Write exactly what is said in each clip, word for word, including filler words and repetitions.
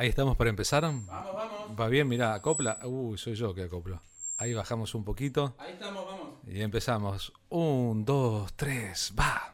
Ahí estamos para empezar. Vamos, vamos. Va bien, mirá, acopla. Uy, soy yo que acoplo. Ahí bajamos un poquito. Ahí estamos, vamos. Y empezamos. Un, dos, tres, va.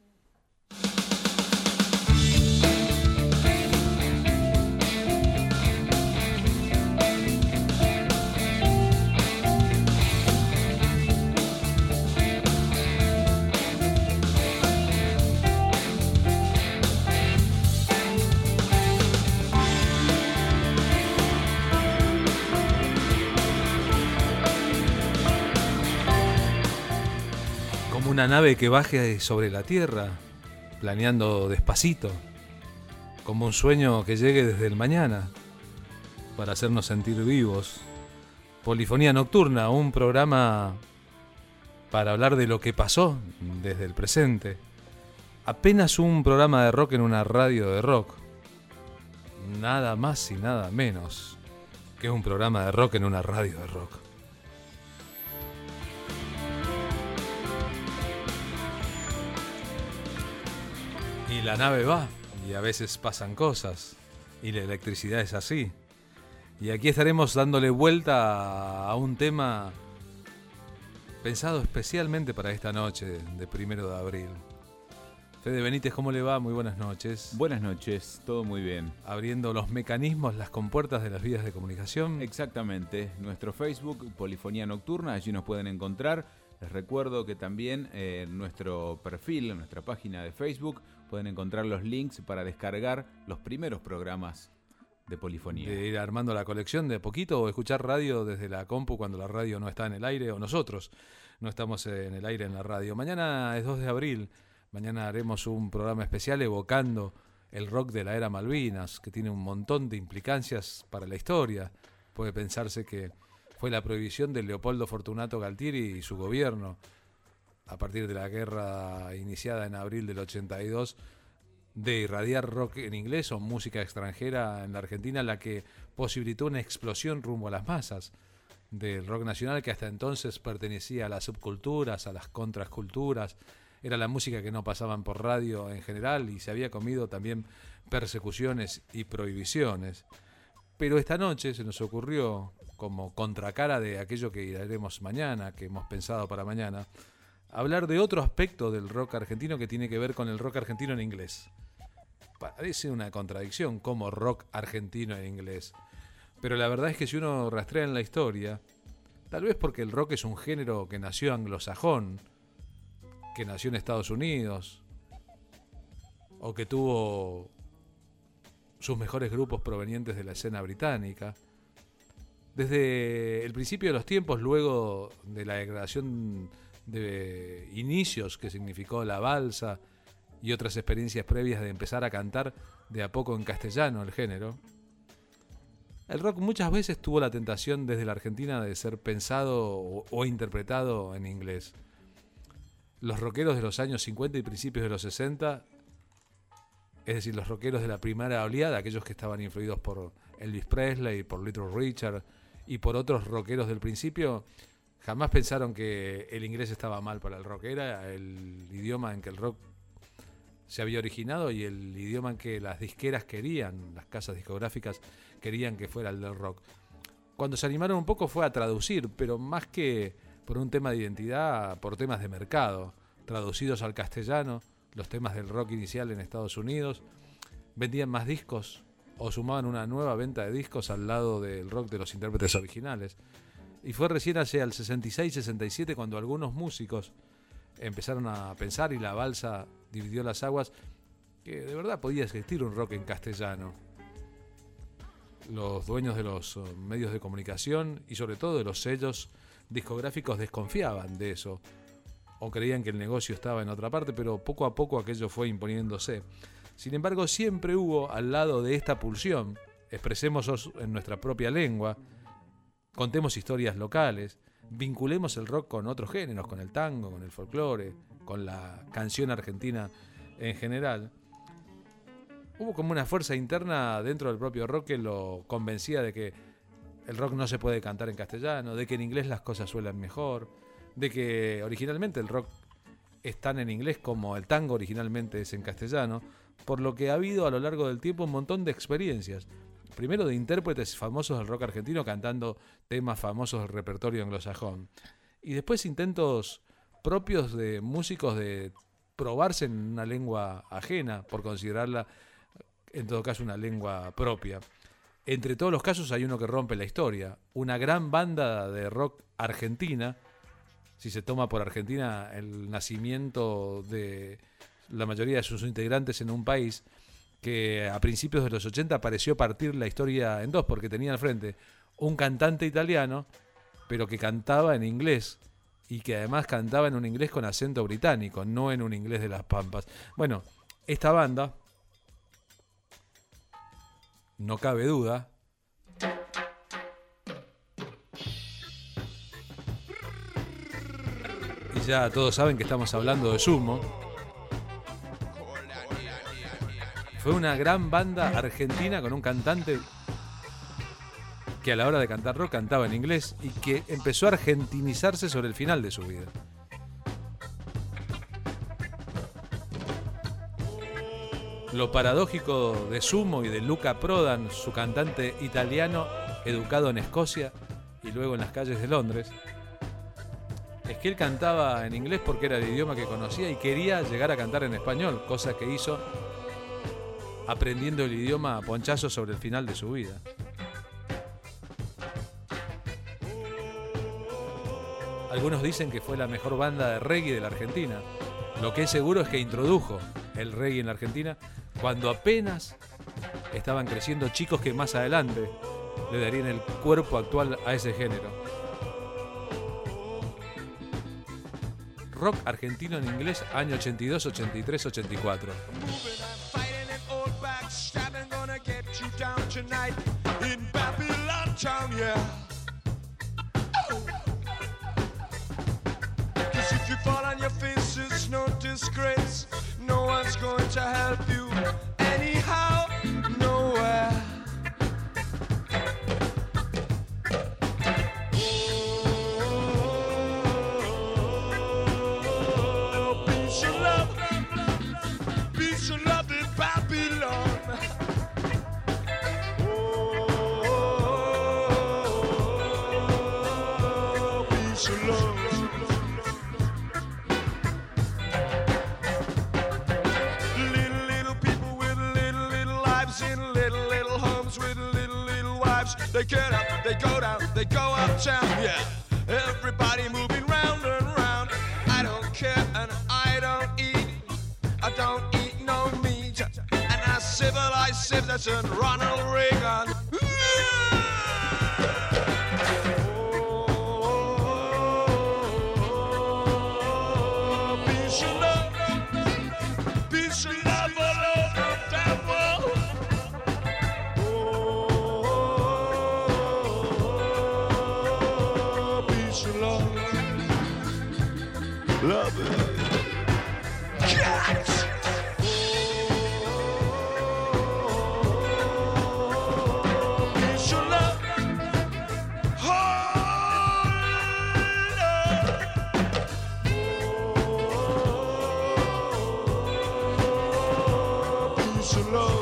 Una nave que baje sobre la Tierra, planeando despacito, como un sueño que llegue desde el mañana, para hacernos sentir vivos. Polifonía Nocturna, un programa para hablar de lo que pasó desde el presente. Apenas un programa de rock en una radio de rock. Nada más y nada menos que un programa de rock en una radio de rock. Y la nave va, y a veces pasan cosas, y la electricidad es así. Y aquí estaremos dándole vuelta a un tema pensado especialmente para esta noche de primero de abril. Fede Benítez, ¿cómo le va? Muy buenas noches. Buenas noches, todo muy bien. Abriendo los mecanismos, las compuertas de las vías de comunicación. Exactamente, nuestro Facebook, Polifonía Nocturna, allí nos pueden encontrar. Les recuerdo que también eh, en nuestro perfil, en nuestra página de Facebook, pueden encontrar los links para descargar los primeros programas de Polifonía. De ir armando la colección de a poquito o escuchar radio desde la compu cuando la radio no está en el aire o nosotros no estamos en el aire en la radio. Mañana es dos de abril, mañana haremos un programa especial evocando el rock de la era Malvinas, que tiene un montón de implicancias para la historia. Puede pensarse que fue la prohibición de Leopoldo Fortunato Galtieri y su gobierno, a partir de la guerra iniciada en abril del ochenta y dos, de irradiar rock en inglés o música extranjera en la Argentina, la que posibilitó una explosión rumbo a las masas del rock nacional, que hasta entonces pertenecía a las subculturas, a las contrasculturas. Era la música que no pasaban por radio en general y se había comido también persecuciones y prohibiciones. Pero esta noche se nos ocurrió, como contracara de aquello que haremos mañana, que hemos pensado para mañana, hablar de otro aspecto del rock argentino que tiene que ver con el rock argentino en inglés. Parece una contradicción como rock argentino en inglés, pero la verdad es que si uno rastrea en la historia, tal vez porque el rock es un género que nació anglosajón, que nació en Estados Unidos, o que tuvo sus mejores grupos provenientes de la escena británica. Desde el principio de los tiempos, luego de la degradación de inicios que significó la balsa y otras experiencias previas de empezar a cantar de a poco en castellano el género, el rock muchas veces tuvo la tentación desde la Argentina de ser pensado o, o interpretado en inglés. Los rockeros de los años cincuenta y principios de los sesenta, es decir, los rockeros de la primera oleada, aquellos que estaban influidos por Elvis Presley, por Little Richard y por otros rockeros del principio, jamás pensaron que el inglés estaba mal para el rock. Era el idioma en que el rock se había originado y el idioma en que las disqueras querían, las casas discográficas querían que fuera el del rock. Cuando se animaron un poco fue a traducir, pero más que por un tema de identidad, por temas de mercado, traducidos al castellano, los temas del rock inicial en Estados Unidos, vendían más discos o sumaban una nueva venta de discos al lado del rock de los intérpretes originales. Y fue recién hacia el sesenta y seis sesenta y siete cuando algunos músicos empezaron a pensar y la balsa dividió las aguas que de verdad podía existir un rock en castellano. Los dueños de los medios de comunicación y sobre todo de los sellos discográficos desconfiaban de eso o creían que el negocio estaba en otra parte, pero poco a poco aquello fue imponiéndose. Sin embargo, siempre hubo al lado de esta pulsión, expresemos en nuestra propia lengua, contemos historias locales, vinculemos el rock con otros géneros, con el tango, con el folclore, con la canción argentina en general. Hubo como una fuerza interna dentro del propio rock que lo convencía de que el rock no se puede cantar en castellano, de que en inglés las cosas suenan mejor, de que originalmente el rock es tan en inglés como el tango originalmente es en castellano, por lo que ha habido a lo largo del tiempo un montón de experiencias. primero de intérpretes famosos del rock argentino cantando temas famosos del repertorio anglosajón. Y después intentos propios de músicos de probarse en una lengua ajena, por considerarla en todo caso una lengua propia. Entre todos los casos hay uno que rompe la historia. Una gran banda de rock argentina, si se toma por Argentina el nacimiento de la mayoría de sus integrantes en un país, que a principios de los ochenta pareció partir la historia en dos, porque tenía al frente un cantante italiano, pero que cantaba en inglés, y que además cantaba en un inglés con acento británico, no en un inglés de las Pampas. Bueno, esta banda, no cabe duda, y ya todos saben que estamos hablando de Sumo, fue una gran banda argentina con un cantante que a la hora de cantar rock cantaba en inglés y que empezó a argentinizarse sobre el final de su vida. Lo paradójico de Sumo y de Luca Prodan, su cantante italiano educado en Escocia y luego en las calles de Londres, es que él cantaba en inglés porque era el idioma que conocía y quería llegar a cantar en español, cosa que hizo aprendiendo el idioma a ponchazos sobre el final de su vida. Algunos dicen que fue la mejor banda de reggae de la Argentina. Lo que es seguro es que introdujo el reggae en la Argentina cuando apenas estaban creciendo chicos que más adelante le darían el cuerpo actual a ese género. Rock argentino en inglés, año ochenta y dos, ochenta y tres, ochenta y cuatro. If you fall on your face, it's no disgrace. No one's going to help you anyhow, nowhere. Oh, peace and love, peace and love in Babylon. Oh, peace and love. They get up, they go down, they go uptown, yeah. Everybody moving round and round. I don't care and I don't eat. I don't eat no meat. And I civilize citizen Ronald Reagan. Oh, peace and love, peace and love all over the world. Love it. Cats! Peace and love. Oh, peace and love.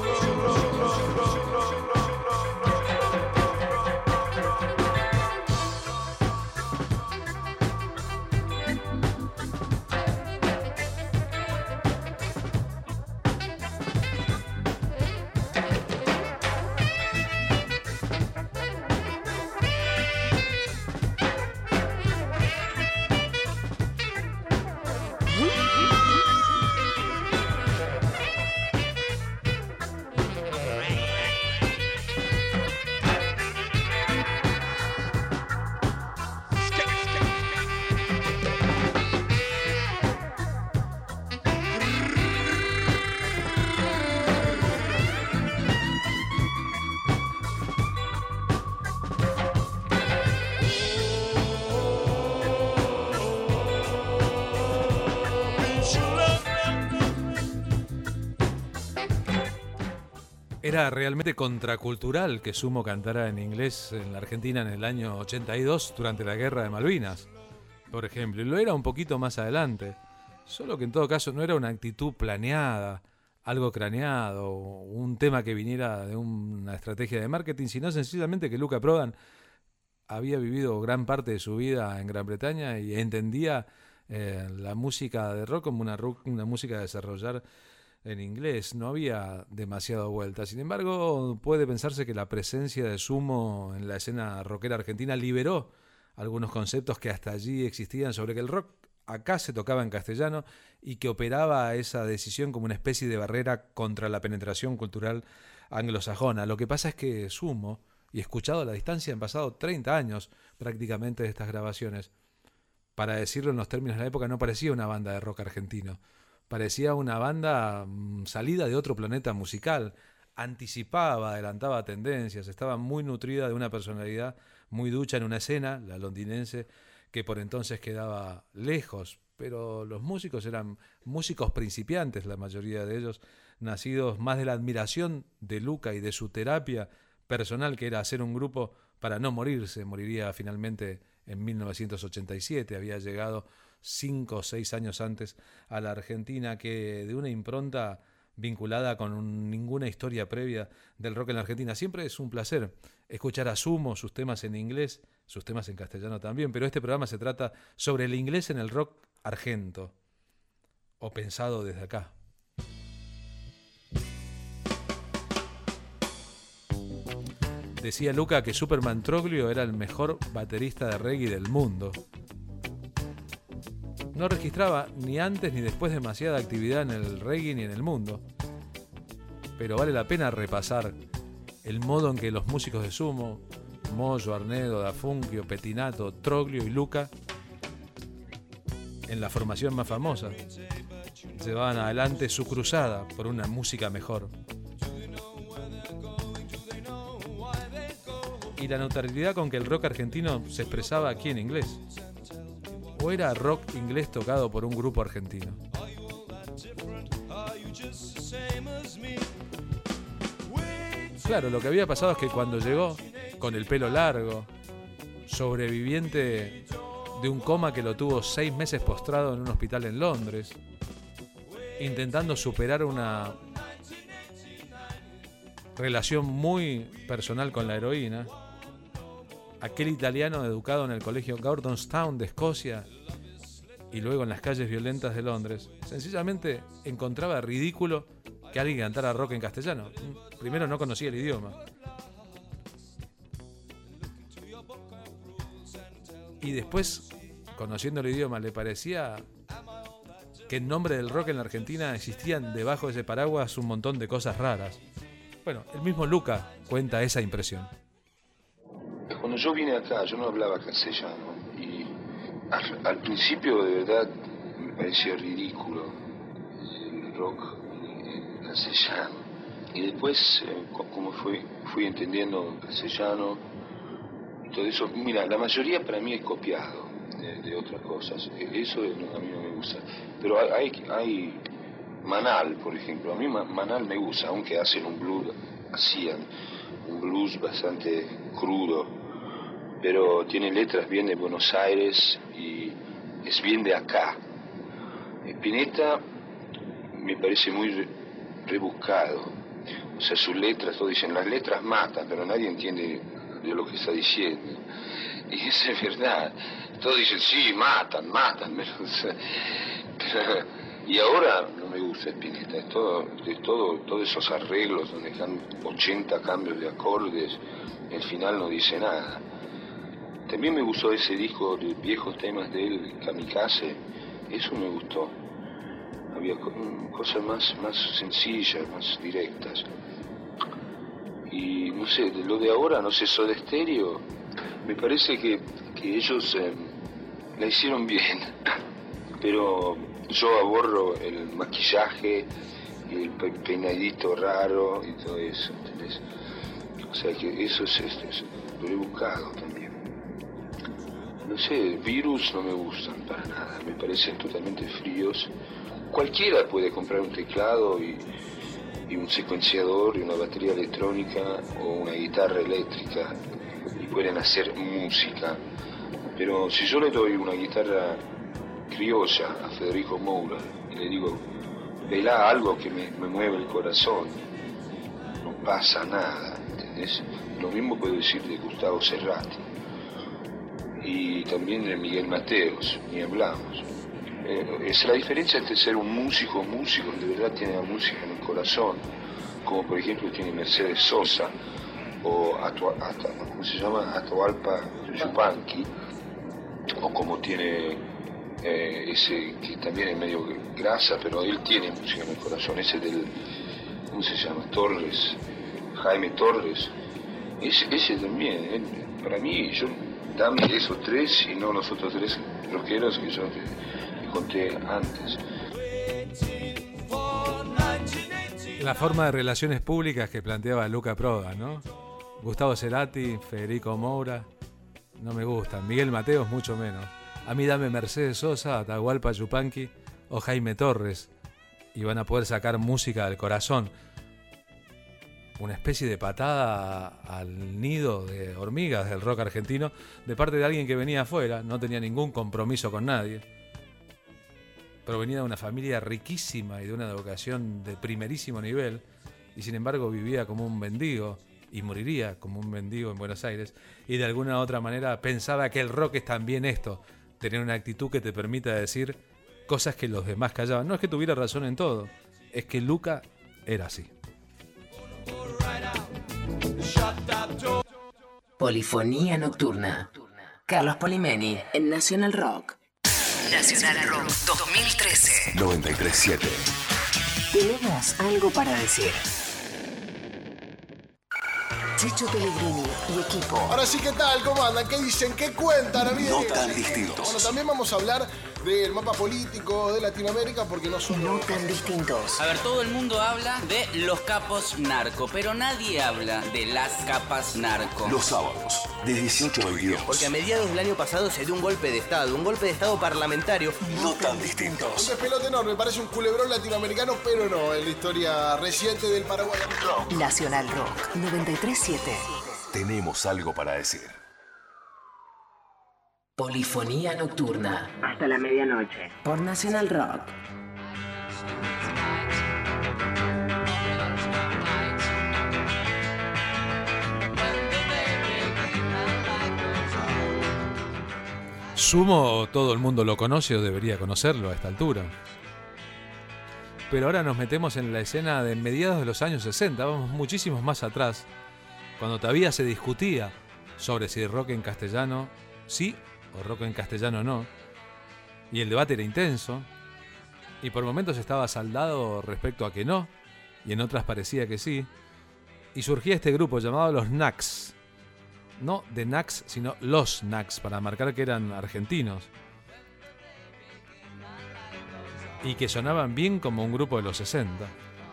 Era realmente contracultural que Sumo cantara en inglés en la Argentina en el año ochenta y dos durante la Guerra de Malvinas, por ejemplo. Y lo era un poquito más adelante. Solo que en todo caso no era una actitud planeada, algo craneado, un tema que viniera de una estrategia de marketing, sino sencillamente que Luca Prodan había vivido gran parte de su vida en Gran Bretaña y entendía eh, la música de rock como una, una música a desarrollar en inglés. No había demasiado vuelta. Sin embargo, puede pensarse que la presencia de Sumo en la escena rockera argentina liberó algunos conceptos que hasta allí existían sobre que el rock acá se tocaba en castellano y que operaba esa decisión como una especie de barrera contra la penetración cultural anglosajona. Lo que pasa es que Sumo, y escuchado a la distancia, han pasado treinta años prácticamente de estas grabaciones. Para decirlo en los términos de la época, no parecía una banda de rock argentino. Parecía una banda mmm, salida de otro planeta musical. Anticipaba, adelantaba tendencias, estaba muy nutrida de una personalidad muy ducha en una escena, la londinense, que por entonces quedaba lejos. Pero los músicos eran músicos principiantes, la mayoría de ellos, nacidos más de la admiración de Luca y de su terapia personal, que era hacer un grupo para no morirse. Moriría finalmente en mil novecientos ochenta y siete, había llegado cinco o seis años antes a la Argentina, que de una impronta vinculada con un, ninguna historia previa del rock en la Argentina. Siempre es un placer escuchar a Sumo, sus temas en inglés, sus temas en castellano también, pero este programa se trata sobre el inglés en el rock argento, o pensado desde acá. Decía Luca que Superman Troglio era el mejor baterista de reggae del mundo. No registraba ni antes ni después demasiada actividad en el reggae ni en el mundo. Pero vale la pena repasar el modo en que los músicos de Sumo, Moyo, Arnedo, Da Funkio, Pettinato, Troglio y Luca, en la formación más famosa, llevaban adelante su cruzada por una música mejor. Y la neutralidad con que el rock argentino se expresaba aquí en inglés. ¿O era rock inglés tocado por un grupo argentino? Claro, lo que había pasado es que cuando llegó, con el pelo largo, sobreviviente de un coma que lo tuvo seis meses postrado en un hospital en Londres, intentando superar una relación muy personal con la heroína, aquel italiano educado en el colegio Gordonstown de Escocia y luego en las calles violentas de Londres, sencillamente encontraba ridículo que alguien cantara rock en castellano. Primero, no conocía el idioma. Y después, conociendo el idioma, le parecía que en nombre del rock en la Argentina existían debajo de ese paraguas un montón de cosas raras. Bueno, el mismo Luca cuenta esa impresión. Cuando yo vine acá, yo no hablaba castellano y al, al principio de verdad me parecía ridículo el rock en castellano. Y después, eh, como fui, fui entendiendo castellano y todo eso, mira, la mayoría para mí es copiado de, de otras cosas. Eso no, a mí no me gusta. Pero hay, hay Manal, por ejemplo. A mí Manal me gusta, aunque hacen un blues, hacían un blues bastante crudo, pero tiene letras bien de Buenos Aires y es bien de acá. Spinetta me parece muy re, rebuscado. O sea, sus letras, todos dicen, las letras matan, pero nadie entiende de lo que está diciendo. Y eso es verdad. Todos dicen, sí, matan, matan. Pero, o sea, pero, y ahora no me gusta Spinetta. Es todo, es todo, todos esos arreglos donde están ochenta cambios de acordes, el final no dice nada. También me gustó ese disco de viejos temas de él, Kamikaze. Eso me gustó. Había cosas más, más sencillas, más directas. Y no sé, lo de ahora, no sé, Soda Stereo, me parece que, que ellos eh, la hicieron bien. Pero yo aborro el maquillaje, el peinadito raro y todo eso, ¿entendés? O sea que eso es, es, es lo he buscado también. No sé, Virus no me gustan para nada, me parecen totalmente fríos. Cualquiera puede comprar un teclado y, y un secuenciador y una batería electrónica o una guitarra eléctrica y pueden hacer música. Pero si yo le doy una guitarra criolla a Federico Moura y le digo, velá algo que me, me mueve el corazón, no pasa nada, ¿entendés? Lo mismo puedo decir de Gustavo Cerati y también de Miguel Mateos, ni hablamos. Eh, es la diferencia entre ser un músico, músico que de verdad tiene la música en el corazón, como por ejemplo tiene Mercedes Sosa o Atua, Atua, ¿cómo se llama? Atahualpa Yupanqui, o como tiene eh, ese que también es medio grasa, pero él tiene música en el corazón, ese del, ¿cómo se llama? Torres, Jaime Torres, ese, ese también, él, para mí, yo, dame esos tres y no los otros tres rockeros que yo te, te conté antes. La forma de relaciones públicas que planteaba Luca Prodan, ¿no? Gustavo Cerati, Federico Moura, no me gustan. Miguel Mateos, mucho menos. A mí dame Mercedes Sosa, Atahualpa Yupanqui o Jaime Torres y van a poder sacar música del corazón. Una especie de patada al nido de hormigas del rock argentino de parte de alguien que venía afuera, no tenía ningún compromiso con nadie. Provenía de una familia riquísima y de una educación de primerísimo nivel y sin embargo vivía como un mendigo y moriría como un mendigo en Buenos Aires y de alguna u otra manera pensaba que el rock es también esto, tener una actitud que te permita decir cosas que los demás callaban. No es que tuviera razón en todo, es que Luca era así. Polifonía Nocturna. Carlos Polimeni en Nacional Rock. Nacional Rock dos mil trece. noventa y tres punto siete. Tenemos algo para decir. Chicho Pellegrini y equipo. Ahora sí, ¿qué tal? ¿Cómo andan? ¿Qué dicen? ¿Qué cuentan, amigos? No tan distintos. Bueno, también vamos a hablar del mapa político de Latinoamérica porque no son... No tan distintos. A ver, todo el mundo habla de los capos narco, pero nadie habla de las capas narco. Los sábados, de dieciocho a veintidós. Porque a mediados del año pasado se dio un golpe de Estado, un golpe de Estado parlamentario. No tan distintos. Un despelote enorme, parece un culebrón latinoamericano, pero no, en la historia reciente del Paraguay. Nacional Rock noventa y tres punto siete. Tenemos algo para decir. Polifonía Nocturna. Hasta la medianoche. Por Nacional Rock. Sumo, todo el mundo lo conoce o debería conocerlo a esta altura. Pero ahora nos metemos en la escena de mediados de los años sesenta, vamos muchísimos más atrás, cuando todavía se discutía sobre si rock en castellano sí o rock en castellano no, y el debate era intenso, y por momentos estaba saldado respecto a que no, y en otras parecía que sí, y surgía este grupo llamado los Knacks, no de Knacks, sino los Knacks, para marcar que eran argentinos, y que sonaban bien como un grupo de los sesenta.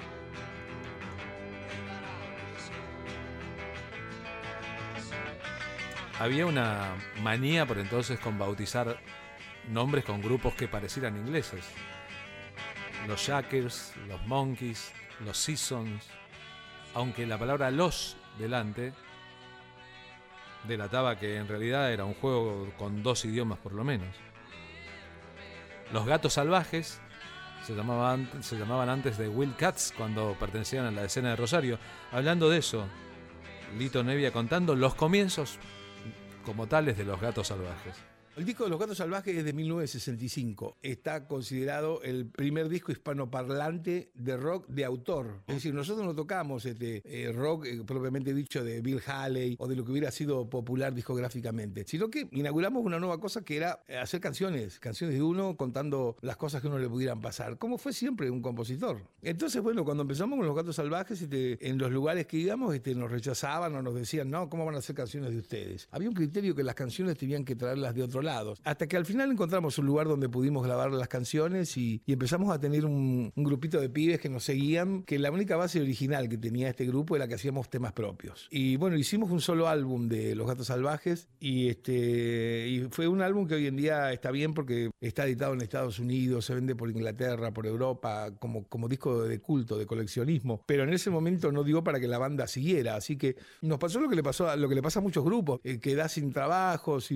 Había una manía por entonces con bautizar nombres con grupos que parecieran ingleses. Los Shackers, los Monkeys, los Seasons, aunque la palabra los delante delataba que en realidad era un juego con dos idiomas por lo menos. Los Gatos Salvajes se llamaban, se llamaban antes de Wild Cats cuando pertenecían a la escena de Rosario. Hablando de eso, Lito Nevia contando los comienzos como tales de los Gatos Salvajes. El disco de Los Gatos Salvajes es de mil novecientos sesenta y cinco. Está considerado el primer disco hispanoparlante de rock de autor. Es decir, nosotros no tocamos este, eh, rock eh, propiamente dicho de Bill Haley o de lo que hubiera sido popular discográficamente, sino que inauguramos una nueva cosa que era hacer canciones, canciones de uno contando las cosas que a uno le pudieran pasar, como fue siempre un compositor. Entonces, bueno, cuando empezamos con Los Gatos Salvajes, este, en los lugares que íbamos este, nos rechazaban o nos decían, no, ¿cómo van a hacer canciones de ustedes? Había un criterio que las canciones tenían que traerlas de otro lado. Hasta que al final encontramos un lugar donde pudimos grabar las canciones y, y empezamos a tener un, un grupito de pibes que nos seguían, que la única base original que tenía este grupo era que hacíamos temas propios. Y bueno, hicimos un solo álbum de Los Gatos Salvajes y, este, y fue un álbum que hoy en día está bien porque está editado en Estados Unidos, se vende por Inglaterra, por Europa, como, como disco de culto, de coleccionismo, pero en ese momento no dio para que la banda siguiera, así que nos pasó lo que le pasó a, lo que le pasa a muchos grupos, eh, quedás sin trabajo, sin...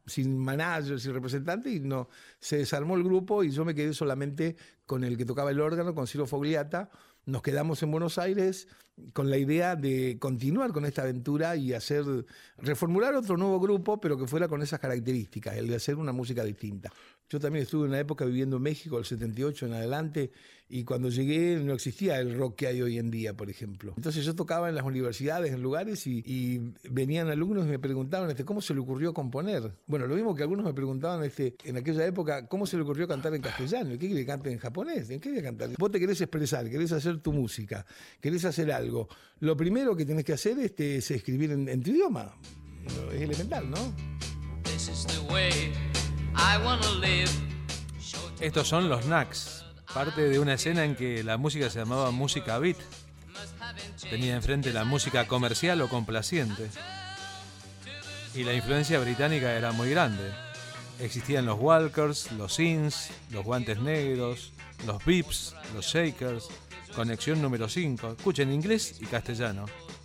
sin manager, sin representante, y no, se desarmó el grupo y yo me quedé solamente con el que tocaba el órgano, con Ciro Fogliata. Nos quedamos en Buenos Aires con la idea de continuar con esta aventura y hacer, reformular otro nuevo grupo, pero que fuera con esas características, el de hacer una música distinta. Yo también estuve en una época viviendo en México, del setenta y ocho en adelante, y cuando llegué no existía el rock que hay hoy en día, por ejemplo. Entonces yo tocaba en las universidades, en lugares, y, y venían alumnos y me preguntaban este, cómo se le ocurrió componer. Bueno, lo mismo que algunos me preguntaban este, en aquella época, cómo se le ocurrió cantar en castellano. ¿Qué quiere que cante en japonés? ¿En qué quiere cantar? Vos te querés expresar, querés hacer tu música, querés hacer algo. Lo primero que tenés que hacer este, es escribir en, en tu idioma. Es elemental, ¿no? This is the way I wanna live. Estos son los Knacks, parte de una escena en que la música se llamaba música beat. Tenía enfrente la música comercial o complaciente. Y la influencia británica era muy grande. Existían los Walkers, los Ins, los Guantes Negros, los Beeps, los Shakers, Conexión número cinco. Escuchen inglés y castellano.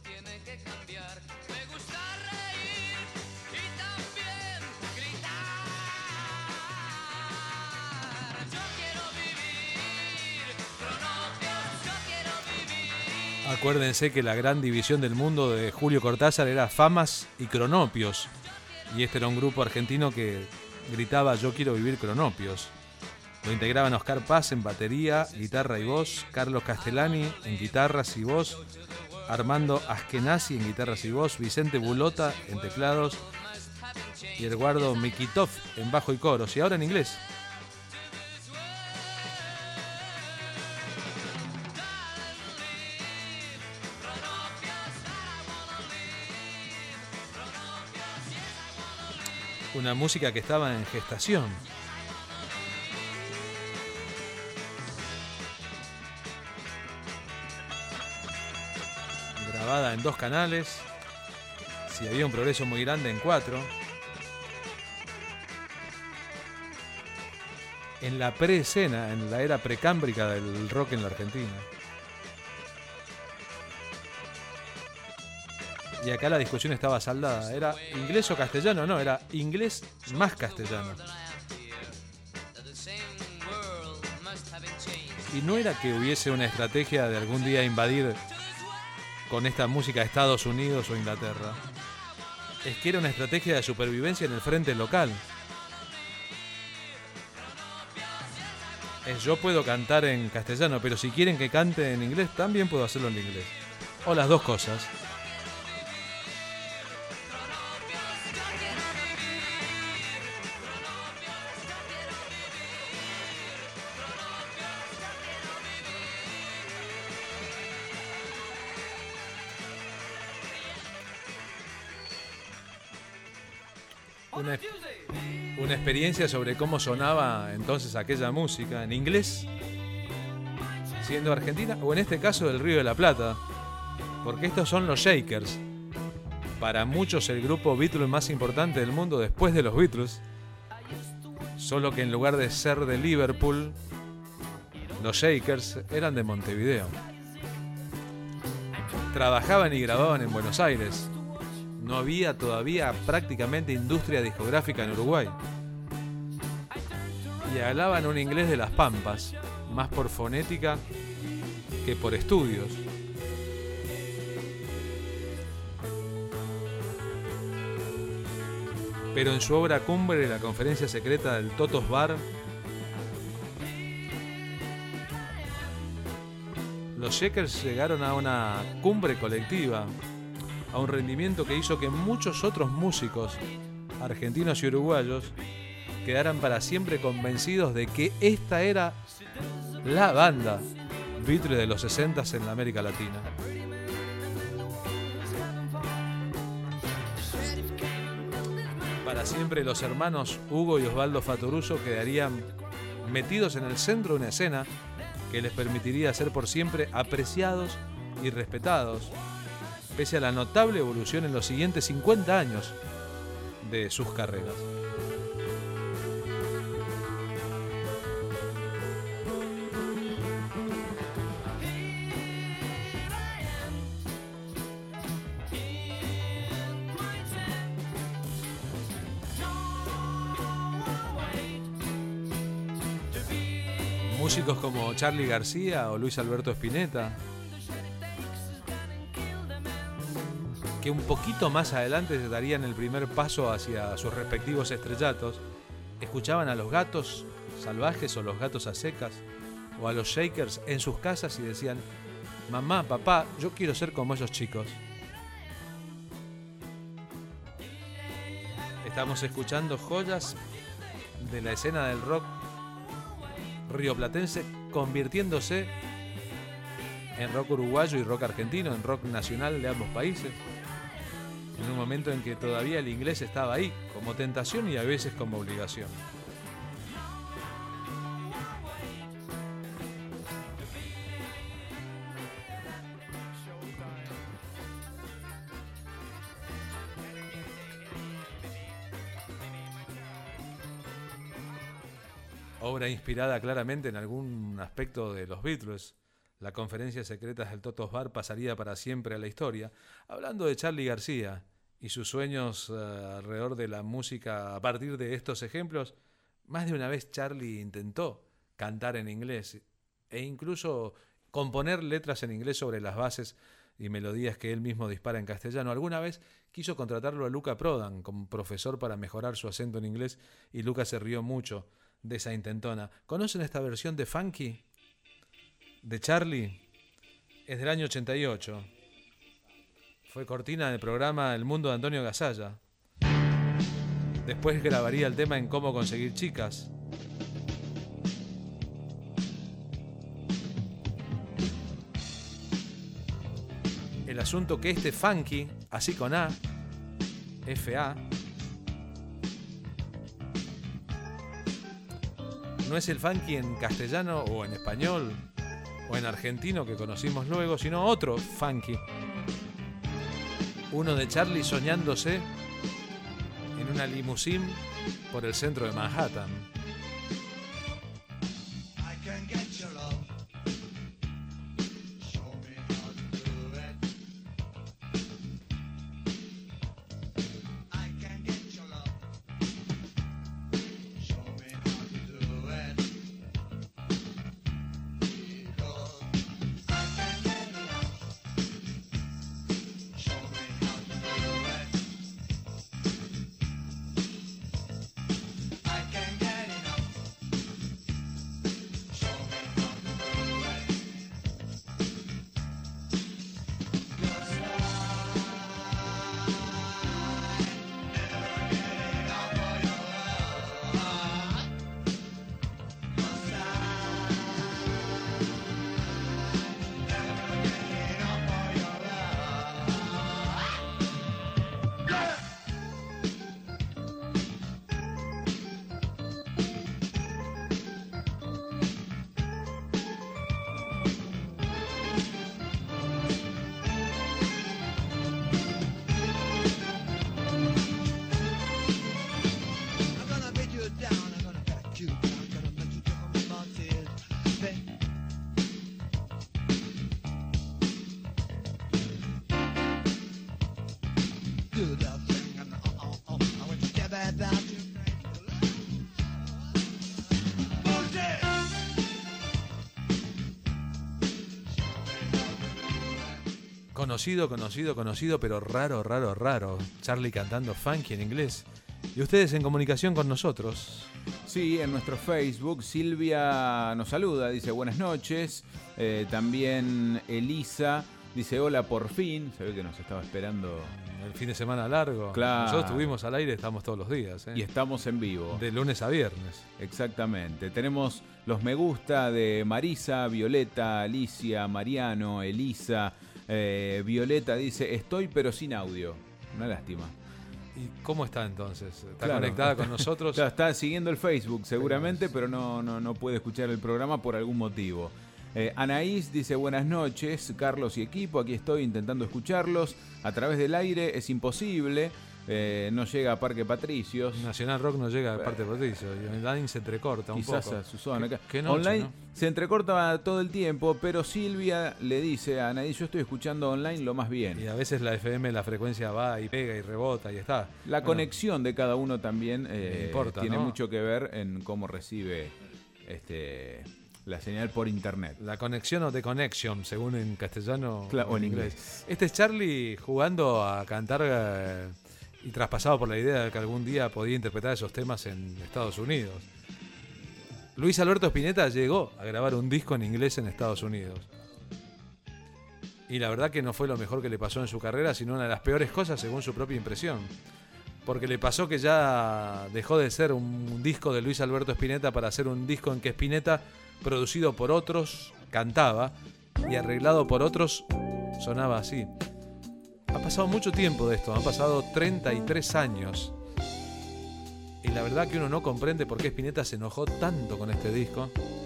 Acuérdense que la gran división del mundo de Julio Cortázar era Famas y Cronopios. Y este era un grupo argentino que gritaba "Yo quiero vivir Cronopios". Lo integraban Oscar Paz en batería, guitarra y voz, Carlos Castellani en guitarras y voz, Armando Askenazi en guitarras y voz, Vicente Bulota en teclados y Eduardo Mikitov en bajo y coros. Y ahora en inglés. Una música que estaba en gestación. Grabada en dos canales. Si había un progreso muy grande, en cuatro. En la pre-escena, en la era precámbrica del rock en la Argentina. Y acá la discusión estaba saldada. ¿Era inglés o castellano? No, era inglés más castellano. Y no era que hubiese una estrategia de algún día invadir con esta música Estados Unidos o Inglaterra. Es que era una estrategia de supervivencia en el frente local. Es yo puedo cantar en castellano, pero si quieren que cante en inglés, también puedo hacerlo en inglés. O las dos cosas. Una, una experiencia sobre cómo sonaba entonces aquella música en inglés, siendo Argentina, o en este caso del Río de la Plata, porque estos son los Shakers, para muchos el grupo Beatles más importante del mundo después de los Beatles, solo que en lugar de ser de Liverpool, los Shakers eran de Montevideo. Trabajaban y grababan en Buenos Aires. No había todavía prácticamente industria discográfica en Uruguay. Y hablaban un inglés de las pampas, más por fonética que por estudios. Pero en su obra cumbre, La conferencia secreta del Totos Bar, los Shakers llegaron a una cumbre colectiva, a un rendimiento que hizo que muchos otros músicos argentinos y uruguayos quedaran para siempre convencidos de que esta era la banda Beatles de los sesentas en la América Latina. Para siempre los hermanos Hugo y Osvaldo Fattoruso quedarían metidos en el centro de una escena que les permitiría ser por siempre apreciados y respetados, pese a la notable evolución en los siguientes cincuenta años de sus carreras. Músicos como Charly García o Luis Alberto Spinetta, que un poquito más adelante darían el primer paso hacia sus respectivos estrellatos, escuchaban a los Gatos Salvajes o los Gatos a Secas o a los Shakers en sus casas y decían: mamá, papá, yo quiero ser como esos chicos. Estamos escuchando joyas de la escena del rock rioplatense convirtiéndose en rock uruguayo y rock argentino, en rock nacional de ambos países, en un momento en que todavía el inglés estaba ahí, como tentación y a veces como obligación. Obra inspirada claramente en algún aspecto de los Beatles, la conferencia secreta del Totos Bar pasaría para siempre a la historia. Hablando de Charly García y sus sueños uh, alrededor de la música a partir de estos ejemplos, más de una vez Charly intentó cantar en inglés e incluso componer letras en inglés sobre las bases y melodías que él mismo dispara en castellano. Alguna vez quiso contratarlo a Luca Prodan como profesor para mejorar su acento en inglés y Luca se rió mucho de esa intentona. ¿Conocen esta versión de Funky de Charly? Es del año ochenta y ocho. Fue cortina del programa El Mundo de Antonio Gasalla. Después grabaría el tema en Cómo Conseguir Chicas. El asunto que este Funky, así con A, F A, no es el funky en castellano o en español o en argentino que conocimos luego, sino otro funky. Uno de Charly soñándose en una limusín por el centro de Manhattan. Conocido, conocido, conocido, pero raro, raro, raro. Charly cantando funky en inglés. Y ustedes en comunicación con nosotros. Sí, en nuestro Facebook, Silvia nos saluda, dice buenas noches. Eh, también Elisa dice hola por fin. Se ve que nos estaba esperando. El fin de semana largo. Claro. Nosotros estuvimos al aire, estamos todos los días. ¿eh? Y estamos en vivo. De lunes a viernes. Exactamente. Tenemos los me gusta de Marisa, Violeta, Alicia, Mariano, Elisa. Eh, Violeta dice, estoy pero sin audio. Una lástima. ¿Y cómo está entonces? ¿Está claro, conectada está, con nosotros? Claro, está siguiendo el Facebook seguramente, pero no, no, no puede escuchar el programa por algún motivo. Eh, Anaís dice, buenas noches, Carlos y equipo, aquí estoy intentando escucharlos. A través del aire es imposible, eh, no llega a Parque Patricios. Nacional Rock no llega a Parque Patricios, y online se entrecorta un Quizás poco. a su zona. ¿Qué, qué noche, online ¿no? se entrecorta todo el tiempo, pero Silvia le dice a Anaís, yo estoy escuchando online lo más bien. Y a veces la F M, la frecuencia va y pega y rebota y está. La bueno, conexión de cada uno también eh, importa, tiene ¿no? mucho que ver en cómo recibe este la señal por internet. La conexión o the connection, según en castellano Claro, o en inglés. Este es Charlie jugando a cantar eh, y traspasado por la idea de que algún día podía interpretar esos temas en Estados Unidos. Luis Alberto Spinetta llegó a grabar un disco en inglés en Estados Unidos. Y la verdad que no fue lo mejor que le pasó en su carrera, sino una de las peores cosas según su propia impresión. Porque le pasó que ya dejó de ser un disco de Luis Alberto Spinetta para ser un disco en que Spinetta, producido por otros, cantaba y arreglado por otros, sonaba así. Ha pasado mucho tiempo de esto, han pasado treinta y tres años. Y la verdad que uno no comprende por qué Spinetta se enojó tanto con este disco.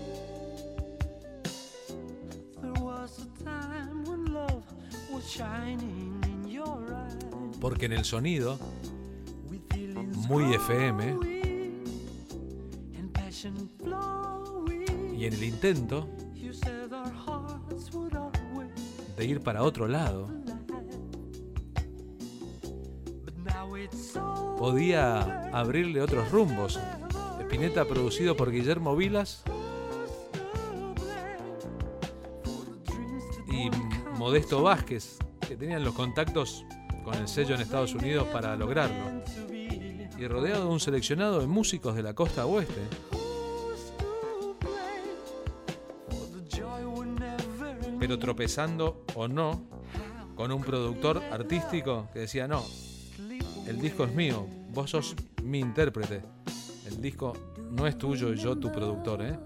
Porque en el sonido, muy F M, y en el intento de ir para otro lado, podía abrirle otros rumbos. Spinetta, producido por Guillermo Vilas y Modesto Vázquez, que tenían los contactos con el sello en Estados Unidos para lograrlo, y rodeado de un seleccionado de músicos de la costa oeste. Pero tropezando o no con un productor artístico que decía: no, el disco es mío, vos sos mi intérprete, el disco no es tuyo y yo tu productor, ¿eh?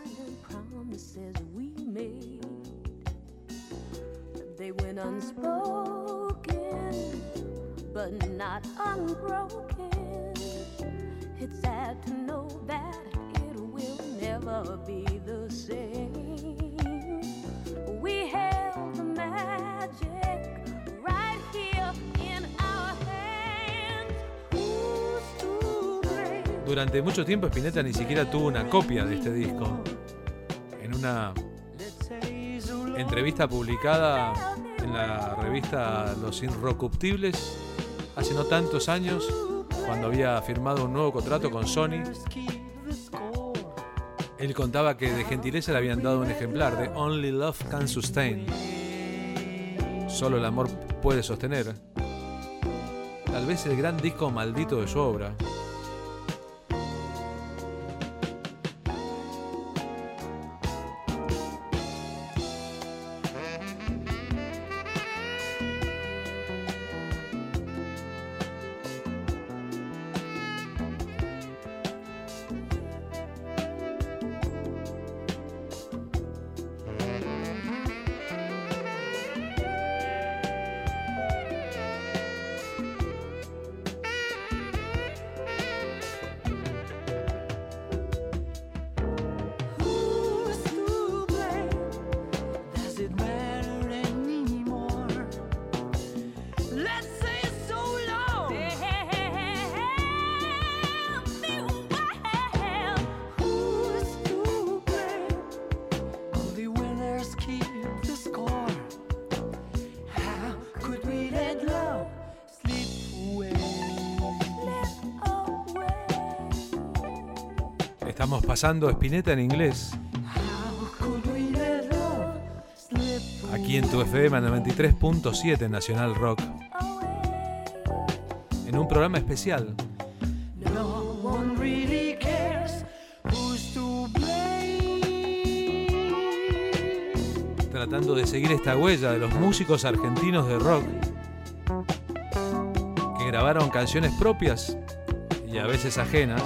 But not unbroken. It's sad to know that it will never be the same. We held the magic right here in our hands. Who's to blame? Durante mucho tiempo Spinetta ni siquiera tuvo una copia de este disco. En una entrevista publicada en la revista Los Inrocuptibles hace no tantos años, cuando había firmado un nuevo contrato con Sony, él contaba que de gentileza le habían dado un ejemplar de Only Love Can Sustain. Solo el amor puede sostener. Tal vez el gran disco maldito de su obra. Estamos pasando Spinetta en inglés. Aquí en tu F M noventa y tres punto siete Nacional Rock. En un programa especial. Tratando de seguir esta huella de los músicos argentinos de rock que grabaron canciones propias y a veces ajenas,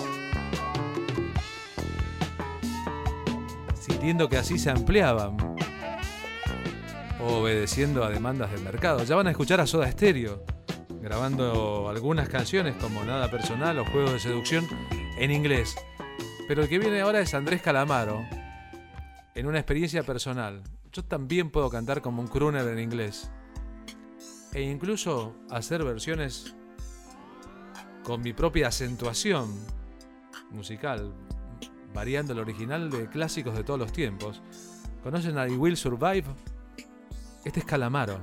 sintiendo que así se ampliaban, obedeciendo a demandas del mercado. Ya van a escuchar a Soda Stereo grabando algunas canciones como Nada Personal o Juego de Seducción en inglés. Pero el que viene ahora es Andrés Calamaro, en una experiencia personal. Yo también puedo cantar como un crooner en inglés e incluso hacer versiones con mi propia acentuación musical, variando el original de clásicos de todos los tiempos. ¿Conocen a I Will Survive? Este es Calamaro,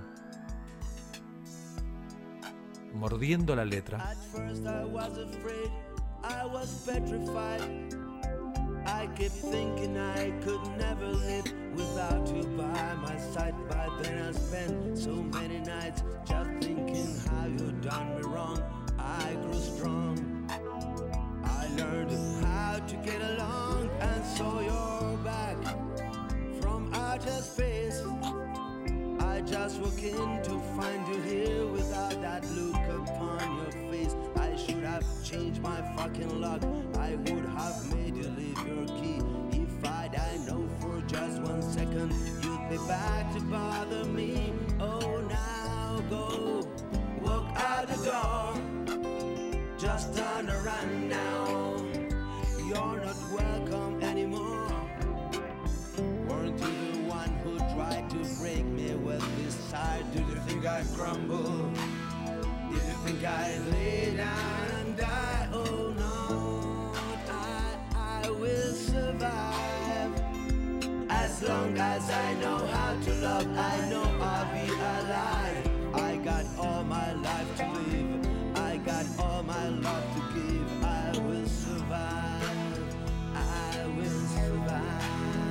mordiendo la letra. At first I was afraid, I was petrified. I keep thinking I could never live without you by my side. But then I spent so many nights just thinking how you done me wrong. I grew strong. I learned how to get along and saw your back from outer space. I just walk in to find you here without that look upon your face. I should have changed my fucking luck. I would have made you leave your key. If I'd I know for just one second you'd be back to bother me. Oh, now go, walk out the door. Just turn around now. You're not welcome anymore. Weren't you the one who tried to break me with this side? Did you think I'd crumble? Did you think I'd lay down and die? Oh no, I, I will survive. As long as I know how to love, I know I'll be alive. I got all my life to live. I got all my love to give. I will survive. I will survive.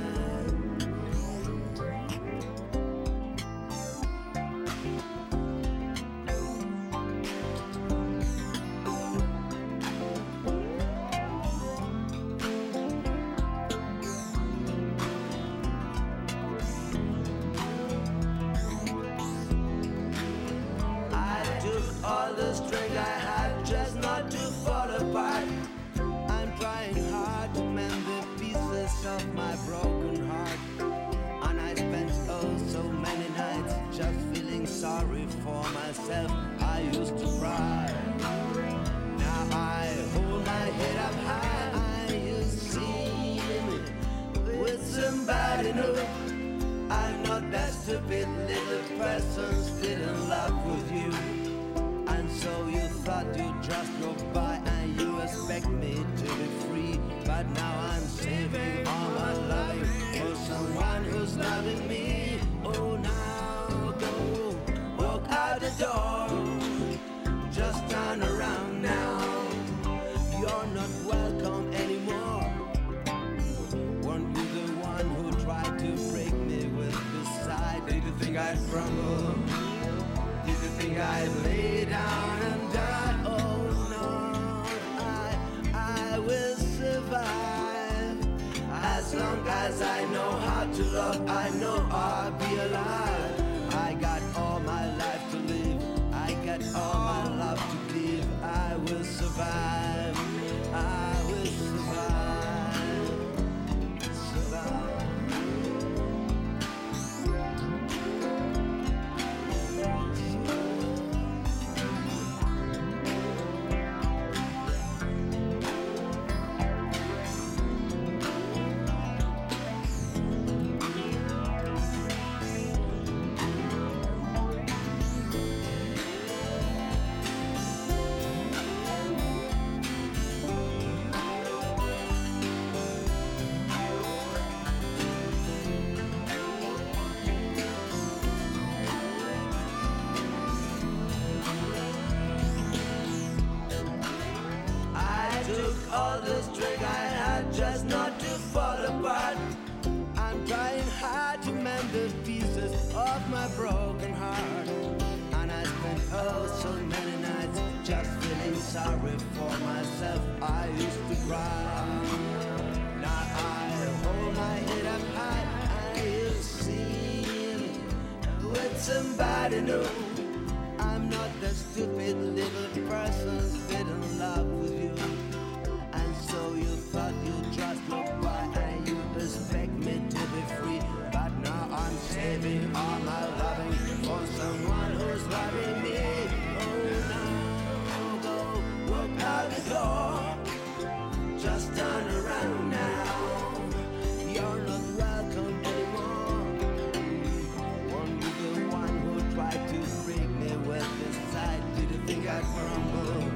All the strength I had just not to fall apart. I'm trying hard to mend the pieces of my broken heart. And I spent oh so many nights just feeling sorry for myself. I used to cry. Now I hold my head up high. You see me with somebody new. I'm not that stupid little person still in love with you. And so you thought you'd just go by and you expect me to be free. But now I'm saving all my life for someone who's loving me. Oh, now go, walk out the door. Just turn around now. You're not welcome anymore. Weren't you the one who tried to break me with this side? Did you think I'd crumble? Did you think I'd lay down and die? Oh no, I, I will survive. As long as I know how to love, I know I'll be alive. I got all my life to live. I got all my love to give. I will survive. I will survive. Survive. All the strength I had just not to fall apart. I'm trying hard to mend the pieces of my broken heart. And I spent oh so many nights just feeling sorry for myself. I used to cry. Now I hold my head up high. I see me with somebody new. I'm not the stupid little person still in love with you. So you thought you'd just look by and you expect me to be free. But now I'm saving all my loving for someone who's loving me. Oh, now go walk out the door. Just turn around now. You're not welcome anymore. Weren't you the one who tried to break me with this side? Did you think I'd crumble?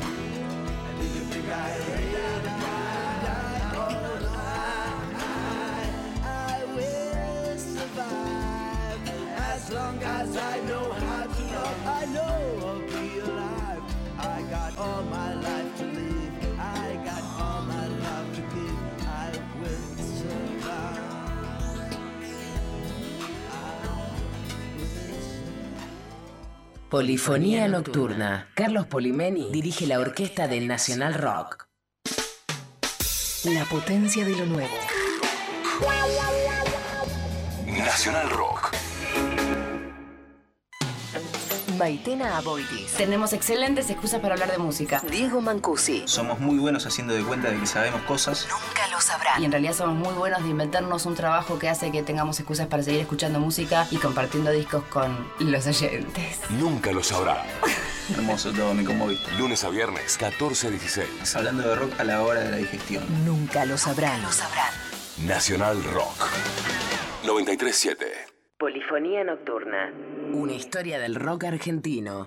Polifonía Nocturna. Carlos Polimeni dirige la orquesta del Nacional Rock. La potencia de lo nuevo. Nacional Rock. Maitena Aboitis. Tenemos excelentes excusas para hablar de música. Diego Mancusi. Somos muy buenos haciendo de cuenta de que sabemos cosas. Nunca lo sabrán. Y en realidad somos muy buenos de inventarnos un trabajo que hace que tengamos excusas para seguir escuchando música y compartiendo discos con los oyentes. Nunca lo sabrán. Hermoso todo, me conmoví. Lunes a viernes, catorce a dieciséis. Hablando de rock a la hora de la digestión. Nunca lo sabrán. Nunca lo sabrán. Nacional Rock. noventa y tres punto siete. Polifonía Nocturna. Una historia del rock argentino.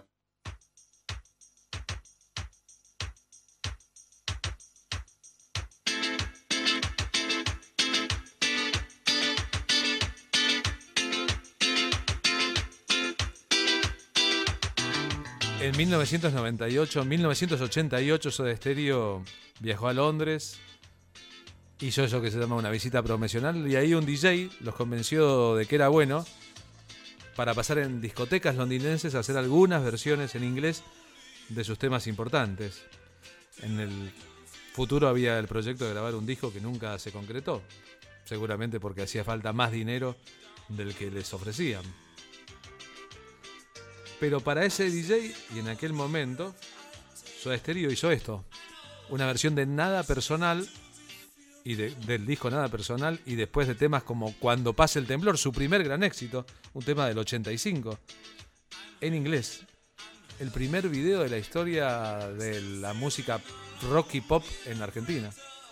En mil novecientos noventa y ocho, mil novecientos ochenta y ocho, Soda Stereo viajó a Londres, hizo eso que se llama una visita promocional, y ahí un D J los convenció de que era bueno para pasar en discotecas londinenses a hacer algunas versiones en inglés de sus temas importantes. En el futuro había el proyecto de grabar un disco que nunca se concretó, seguramente porque hacía falta más dinero del que les ofrecían. Pero para ese D J, y en aquel momento, Soda Stereo hizo esto, una versión de Nada Personal, y de, del disco Nada Personal, y después de temas como Cuando pase el temblor, su primer gran éxito, un tema del ochenta y cinco, en inglés. El primer video de la historia de la música rock y pop en Argentina.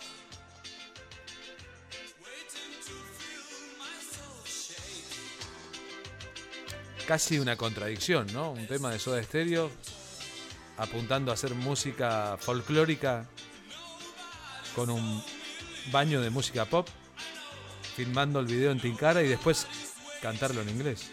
Casi una contradicción, ¿no? Un tema de Soda Stereo apuntando a hacer música folclórica con un baño de música pop, filmando el video en Tincara y después cantarlo en inglés.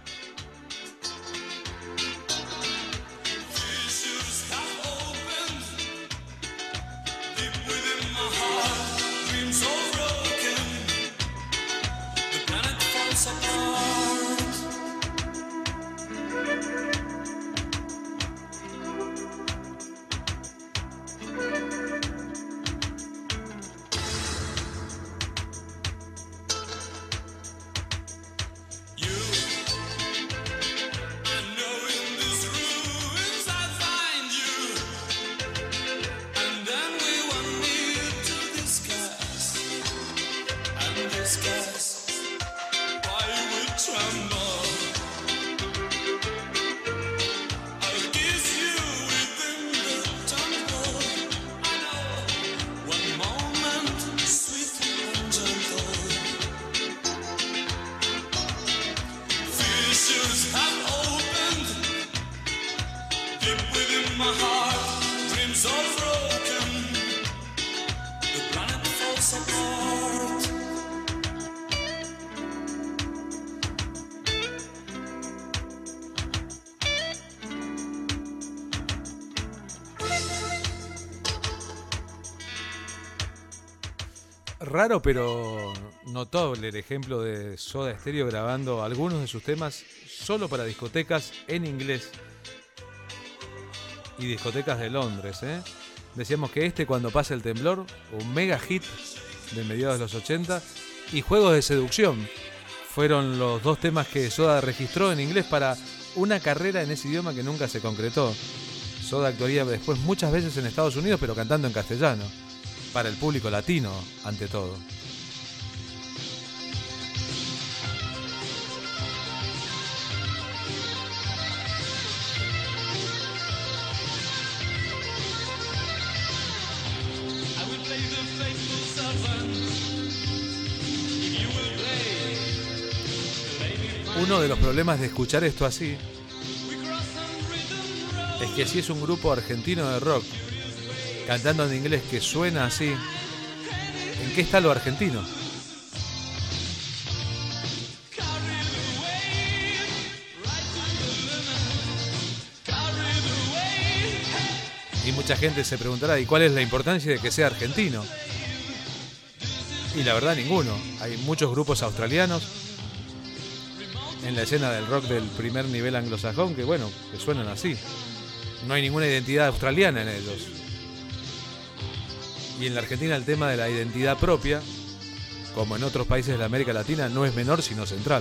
Raro pero notable el ejemplo de Soda Stereo grabando algunos de sus temas solo para discotecas en inglés y discotecas de Londres, ¿eh? Decíamos que este, Cuando pase el temblor, un mega hit de mediados de los ochenta, y Juegos de seducción fueron los dos temas que Soda registró en inglés para una carrera en ese idioma que nunca se concretó. Soda actuaría después muchas veces en Estados Unidos, pero cantando en castellano, para el público latino, ante todo. Uno de los problemas de escuchar esto así es que si es un grupo argentino de rock cantando en inglés que suena así, ¿en qué está lo argentino? Y mucha gente se preguntará, ¿y cuál es la importancia de que sea argentino? Y la verdad, ninguno. Hay muchos grupos australianos en la escena del rock del primer nivel anglosajón que, bueno, que suenan así. No hay ninguna identidad australiana en ellos. Y en la Argentina el tema de la identidad propia, como en otros países de la América Latina, no es menor sino central.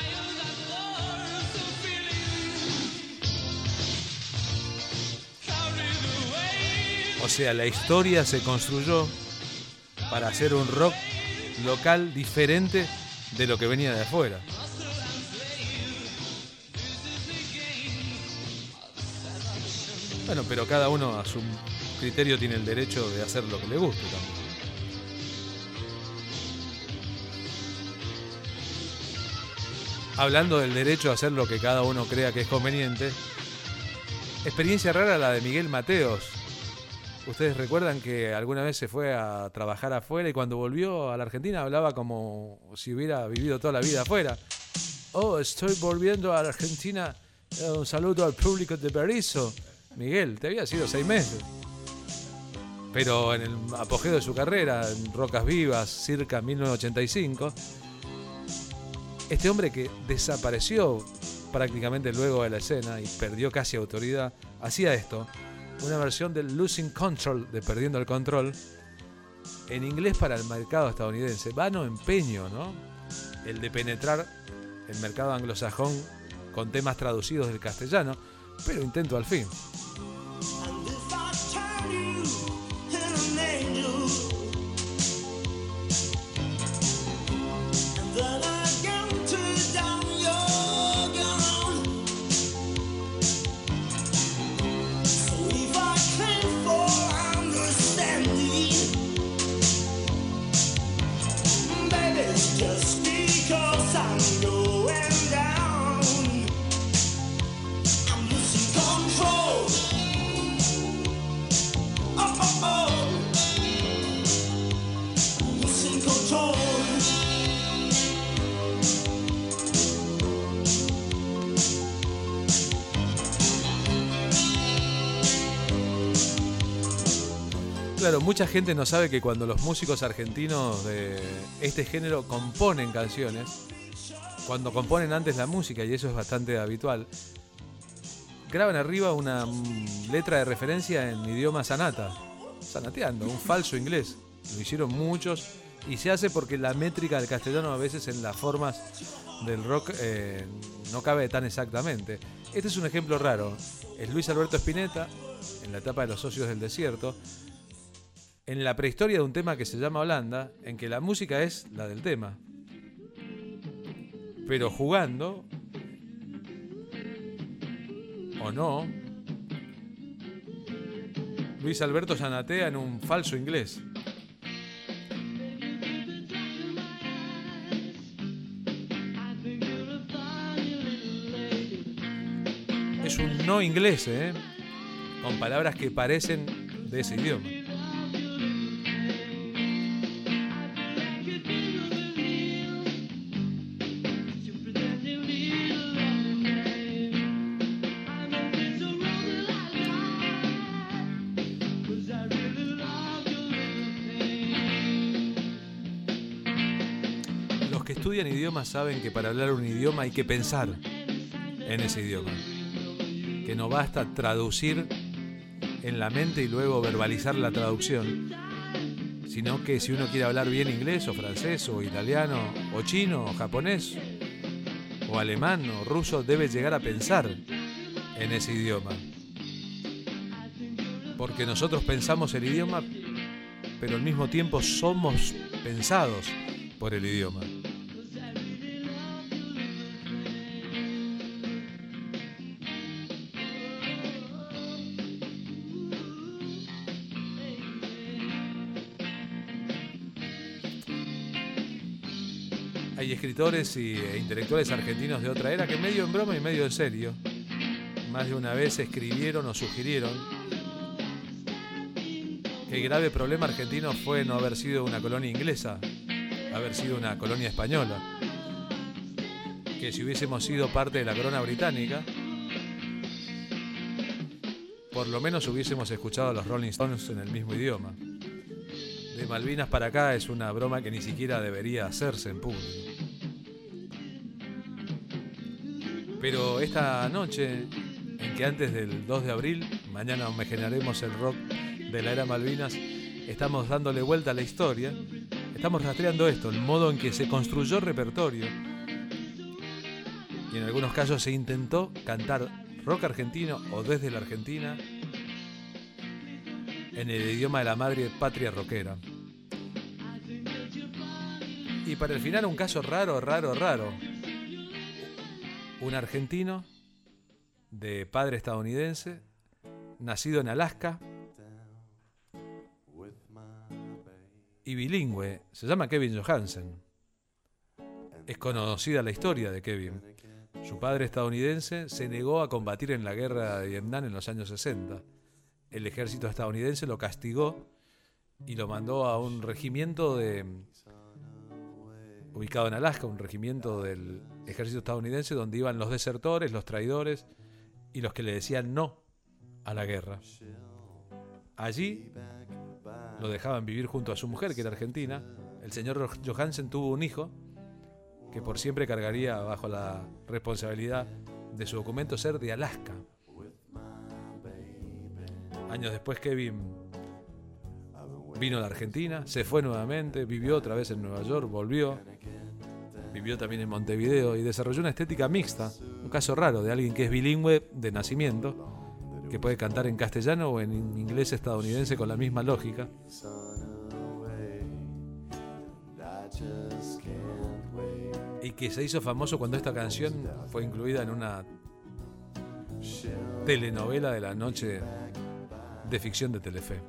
O sea, la historia se construyó para hacer un rock local diferente de lo que venía de afuera. Bueno, pero cada uno a su criterio tiene el derecho de hacer lo que le guste también. Hablando del derecho a hacer lo que cada uno crea que es conveniente, experiencia rara la de Miguel Mateos. Ustedes recuerdan que alguna vez se fue a trabajar afuera y cuando volvió a la Argentina hablaba como si hubiera vivido toda la vida afuera. Oh, estoy volviendo a la Argentina. Un saludo al público de Berisso. Miguel, te había sido seis meses. Pero en el apogeo de su carrera, en Rocas Vivas, circa mil novecientos ochenta y cinco, este hombre que desapareció prácticamente luego de la escena y perdió casi autoridad, hacía esto. Una versión del Losing Control, de Perdiendo el Control, en inglés para el mercado estadounidense. Vano empeño, ¿no? El de penetrar el mercado anglosajón con temas traducidos del castellano, pero intento al fin. Claro, mucha gente no sabe que cuando los músicos argentinos de este género componen canciones, cuando componen antes la música, y eso es bastante habitual, graban arriba una letra de referencia en idioma sanata, sanateando, un falso inglés. Lo hicieron muchos y se hace porque la métrica del castellano a veces en las formas del rock eh, no cabe tan exactamente. Este es un ejemplo raro. Es Luis Alberto Spinetta, en la etapa de Los Socios del Desierto, en la prehistoria de un tema que se llama Holanda, en que la música es la del tema. Pero jugando, o no, Luis Alberto sanatea en un falso inglés. Es un no inglés, ¿eh? Con palabras que parecen de ese idioma. Estudian idiomas saben que para hablar un idioma hay que pensar en ese idioma, que no basta traducir en la mente y luego verbalizar la traducción, sino que si uno quiere hablar bien inglés o francés o italiano o chino o japonés o alemán o ruso, debe llegar a pensar en ese idioma, porque nosotros pensamos el idioma pero al mismo tiempo somos pensados por el idioma. Hay escritores y, e intelectuales argentinos de otra era que medio en broma y medio en serio, más de una vez escribieron o sugirieron que el grave problema argentino fue no haber sido una colonia inglesa, haber sido una colonia española. Que si hubiésemos sido parte de la corona británica, por lo menos hubiésemos escuchado a los Rolling Stones en el mismo idioma. De Malvinas para acá es una broma que ni siquiera debería hacerse en público. Pero esta noche, en que antes del dos de abril, mañana homenajearemos el rock de la era Malvinas, estamos dándole vuelta a la historia, estamos rastreando esto, el modo en que se construyó repertorio y en algunos casos se intentó cantar rock argentino o desde la Argentina en el idioma de la madre patria rockera. Y para el final un caso raro, raro, raro. Un argentino de padre estadounidense, nacido en Alaska y bilingüe, se llama Kevin Johansen. Es conocida la historia de Kevin. Su padre estadounidense se negó a combatir en la guerra de Vietnam en los años sesenta. El ejército estadounidense lo castigó y lo mandó a un regimiento de, ubicado en Alaska, un regimiento del ejército estadounidense donde iban los desertores, los traidores y los que le decían no a la guerra. Allí lo dejaban vivir junto a su mujer, que era argentina. El señor Johansen tuvo un hijo que por siempre cargaría bajo la responsabilidad de su documento ser de Alaska. Años después Kevin vino a la Argentina, se fue nuevamente, vivió otra vez en Nueva York, volvió, vivió también en Montevideo y desarrolló una estética mixta, un caso raro de alguien que es bilingüe de nacimiento, que puede cantar en castellano o en inglés estadounidense con la misma lógica. Y que se hizo famoso cuando esta canción fue incluida en una telenovela de la noche de ficción de Telefe.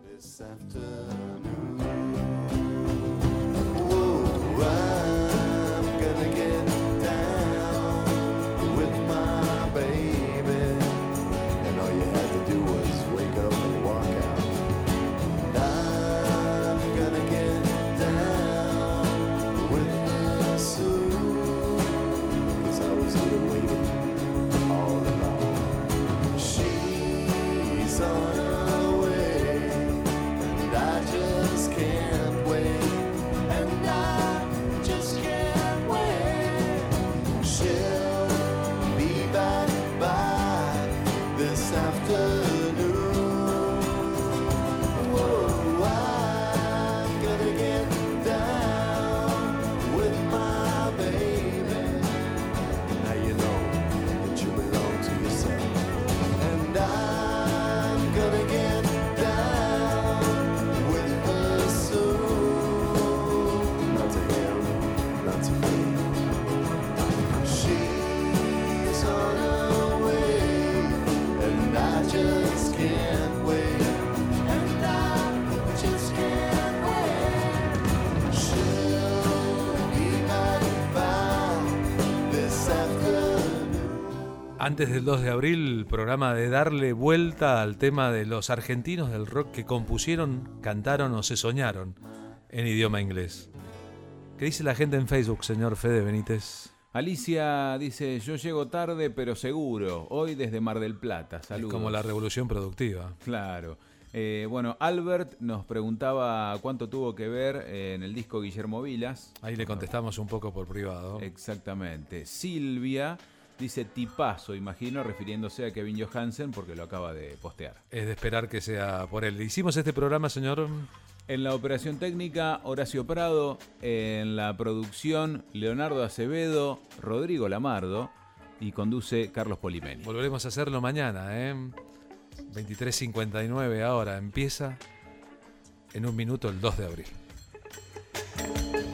Antes del dos de abril, programa de darle vuelta al tema de los argentinos del rock que compusieron, cantaron o se soñaron en idioma inglés. ¿Qué dice la gente en Facebook, señor Fede Benítez? Alicia dice, yo llego tarde pero seguro, hoy desde Mar del Plata, saludos. Es como la revolución productiva. Claro. Eh, bueno, Albert nos preguntaba cuánto tuvo que ver en el disco Guillermo Vilas. Ahí le contestamos un poco por privado. Exactamente. Silvia dice tipazo, imagino, refiriéndose a Kevin Johansen porque lo acaba de postear. Es de esperar que sea por él. ¿Hicimos este programa, señor? En la operación técnica, Horacio Prado. En la producción, Leonardo Acevedo, Rodrigo Lamardo. Y conduce Carlos Polimeni. Volveremos a hacerlo mañana, ¿eh? veintitrés cincuenta y nueve ahora. Empieza en un minuto el dos de abril.